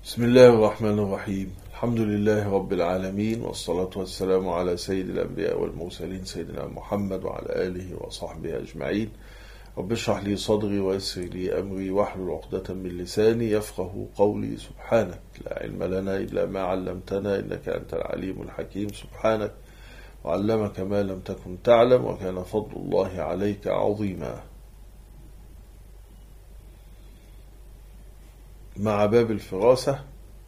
بسم الله الرحمن الرحيم. الحمد لله رب العالمين، والصلاة والسلام على سيد الأنبياء والمرسلين سيدنا محمد وعلى آله وصحبه أجمعين. رب اشرح لي صدري ويسر لي أمري واحلل عقدة من لساني يفقه قولي. سبحانك لا علم لنا إلا ما علمتنا إنك أنت العليم الحكيم. سبحانك وعلمك ما لم تكن تعلم وكان فضل الله عليك عظيما. مع باب الفراسة،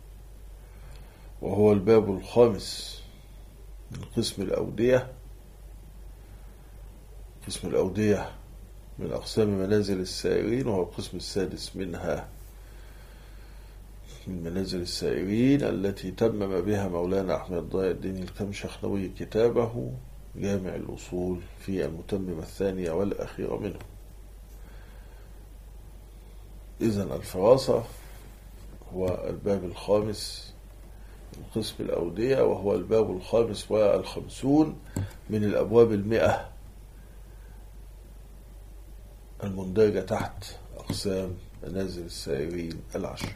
وهو الباب الخامس من قسم الأودية. قسم الأودية من أقسام منازل السائرين، وهو القسم السادس منها، من منازل السائرين التي تمم بها مولانا أحمد ضياء الدين الكمشخنوي كتابه جامع الأصول في المتممة الثانية والأخيرة منه. إذن الفراسة هو الباب الخامس من قسم الأودية، وهو الباب الخامس والخمسون من الأبواب 100 المندرجة تحت أقسام منازل السائرين 10.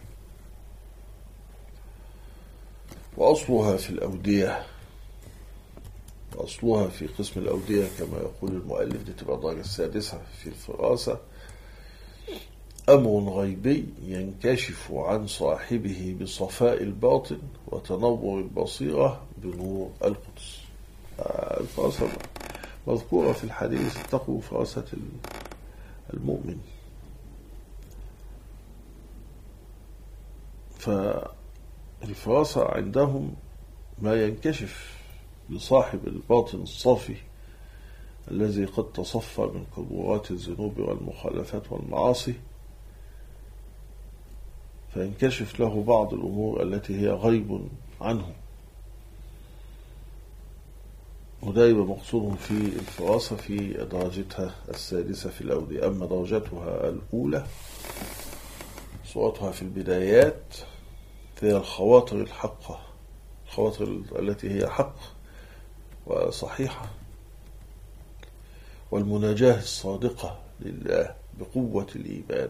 وأصلها في الأودية، وأصلها في قسم الأودية كما يقول المؤلف، دي تبقى الدرجة السادسة في الفراسة: أمر غيبي ينكشف عن صاحبه بصفاء الباطن وتنور البصيرة بنور القدس. الفراسة مذكورة في الحديث: اتقوا فراسة المؤمن. فالفراسة عندهم ما ينكشف لصاحب الباطن الصافي الذي قد تصفى من قذورات الذنوب والمخالفات والمعاصي، فينكشف له بعض الأمور التي هي غيب عنه. وده يبقى مقصود في الفراسة في درجتها السادسة في الأودية. أما درجتها الأولى صورتها في البدايات هي الخواطر الحقة، الخواطر التي هي حق وصحيحة، والمناجاة الصادقة لله بقوة الإيمان.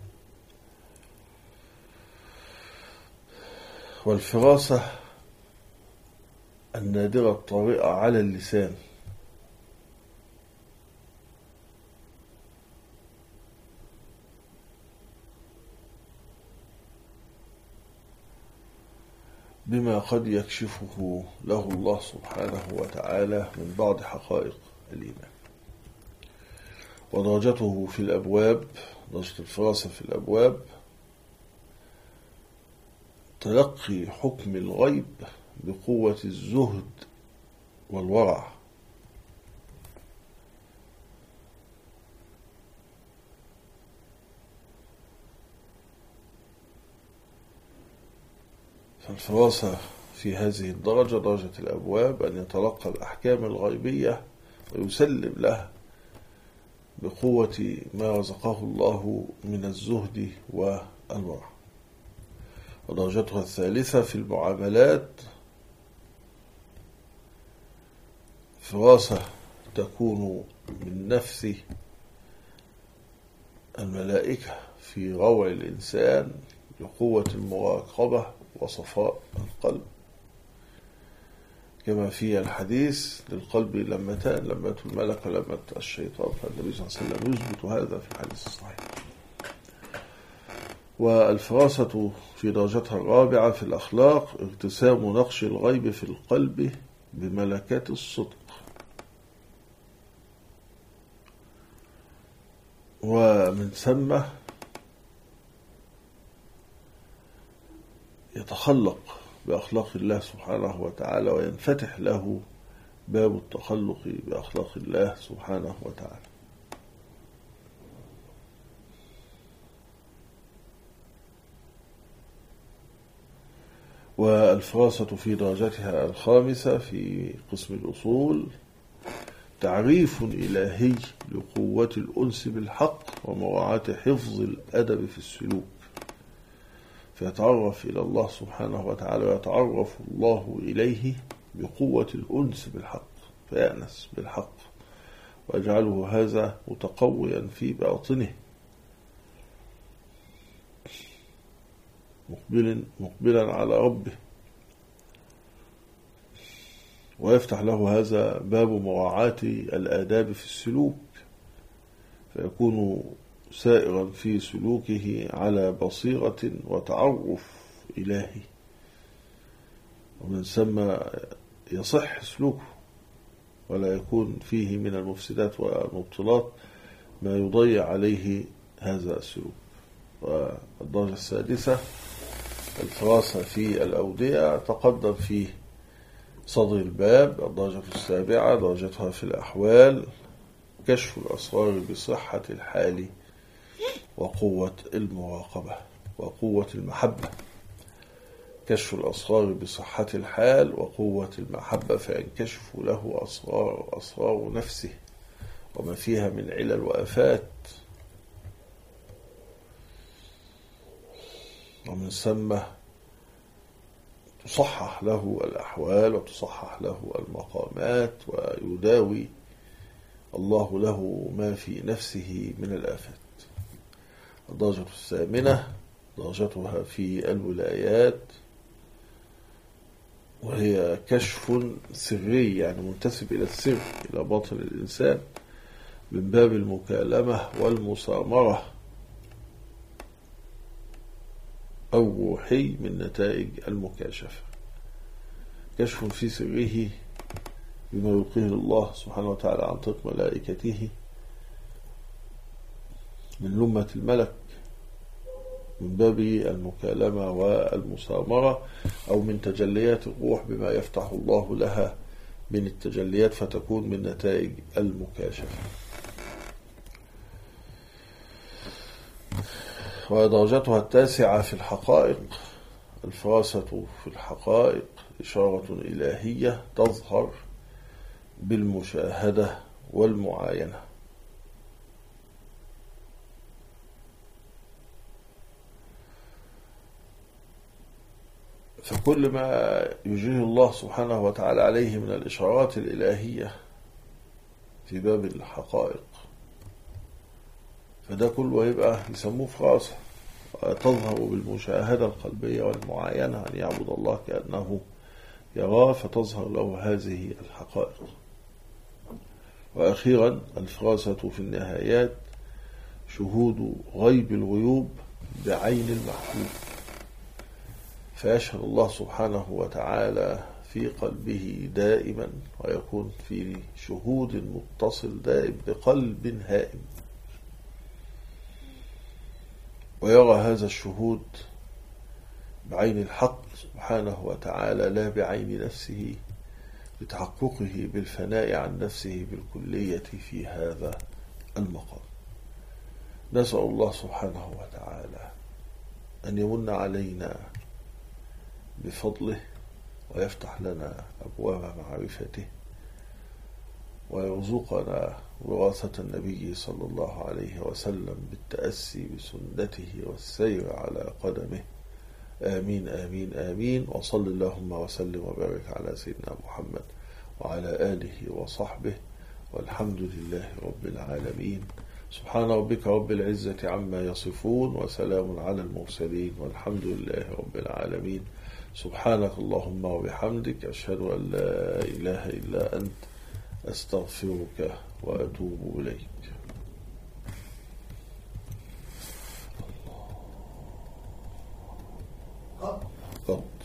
والفراسة النادرة الطارئة على اللسان، بما قد يكشفه له الله سبحانه وتعالى من بعض حقائق الإيمان. ودرجته في الأبواب، درجة الفراسة في الأبواب تلقي حكم الغيب بقوة الزهد والورع. فالفراسة في هذه الدرجة، درجة الأبواب، أن يتلقى الأحكام الغيبية ويسلم لها بقوة ما رزقه الله من الزهد والورع. ودرجتها الثالثة في المعاملات، فراسة تكون من نفس الملائكة في روع الإنسان لقوة المراقبة وصفاء القلب، كما في الحديث: للقلب لمتان، لمة الملك ولمة الشيطان. فالنبي صلى الله عليه وسلم يثبت هذا في الحديث الصحيح. والفراسة في درجتها الرابعة في الأخلاق ارتسام نقش الغيب في القلب بملكات الصدق. ومن ثم يتخلق بأخلاق الله سبحانه وتعالى، وينفتح له باب التخلق بأخلاق الله سبحانه وتعالى. والفراسة في درجتها الخامسة في قسم الأصول تعريف إلهي لقوة الأنس بالحق ومراعاة حفظ الأدب في السلوك، فيتعرف إلى الله سبحانه وتعالى ويتعرف الله إليه بقوة الأنس بالحق، فيأنس بالحق ويجعله هذا متقويا في باطنه. مقبلا على ربه، ويفتح له هذا باب مراعاة الآداب في السلوك، فيكون سائرا في سلوكه على بصيرة وتعرف إلهي، ومن ثم يصح سلوكه ولا يكون فيه من المفسدات والمبطلات ما يضيع عليه هذا السلوك. والدرجة السادسة الفراسة في الأودية تقدم في صدر الباب. الدرجة السابعة درجتها في الأحوال، كشف الأسرار بصحة الحال وقوة المراقبة وقوة المحبة. كشف الأسرار بصحة الحال وقوة المحبة، فينكشف له أسرار نفسه وما فيها من علل وآفات، ومن ثم تصحح له الأحوال وتصحح له المقامات، ويداوي الله له ما في نفسه من الآفات. الدرجة الثامنة درجتها في الولايات، وهي كشف سري، يعني منتسب إلى السر، إلى باطن الإنسان، من باب المكالمة والمسامرة أو روحي من نتائج المكاشفة. كشف في سره بما يلقيه الله سبحانه وتعالى عن طريق ملائكته من لمة الملك، من باب المكالمة والمسامرة، أو من تجليات الروح بما يفتح الله لها من التجليات فتكون من نتائج المكاشفة. ودرجتها التاسعة في الحقائق. الفراسة في الحقائق إشارة إلهية تظهر بالمشاهدة والمعاينة، فكل ما يجريه الله سبحانه وتعالى عليه من الإشارات الإلهية في باب الحقائق، فده كله يبقى يسموه فراسة، تظهر بالمشاهدة القلبية والمعاينة، أن يعبد الله كأنه يراه فتظهر له هذه الحقائق. وأخيرا الفراسة في النهايات شهود غيب الغيوب بعين المحبوب، فيشهد الله سبحانه وتعالى في قلبه دائما، ويكون في شهود متصل دائم بقلب هائم، ويرى هذا الشهود بعين الحق سبحانه وتعالى لا بعين نفسه، بتحققه بالفناء عن نفسه بالكلية في هذا المقام. نسأل الله سبحانه وتعالى أن يمن علينا بفضله ويفتح لنا أبواب معرفته، ويرزقنا وراثة النبي صلى الله عليه وسلم بالتأسي بسنته والسير على قدمه. آمين آمين آمين. وصل اللهم وسلم وبارك على سيدنا محمد وعلى آله وصحبه، والحمد لله رب العالمين. سبحان ربك رب العزة عما يصفون، وسلام على المرسلين، والحمد لله رب العالمين. سبحانك اللهم وبحمدك، أشهد أن لا إله إلا أنت، أستغفرك وأتوب إليك. الله.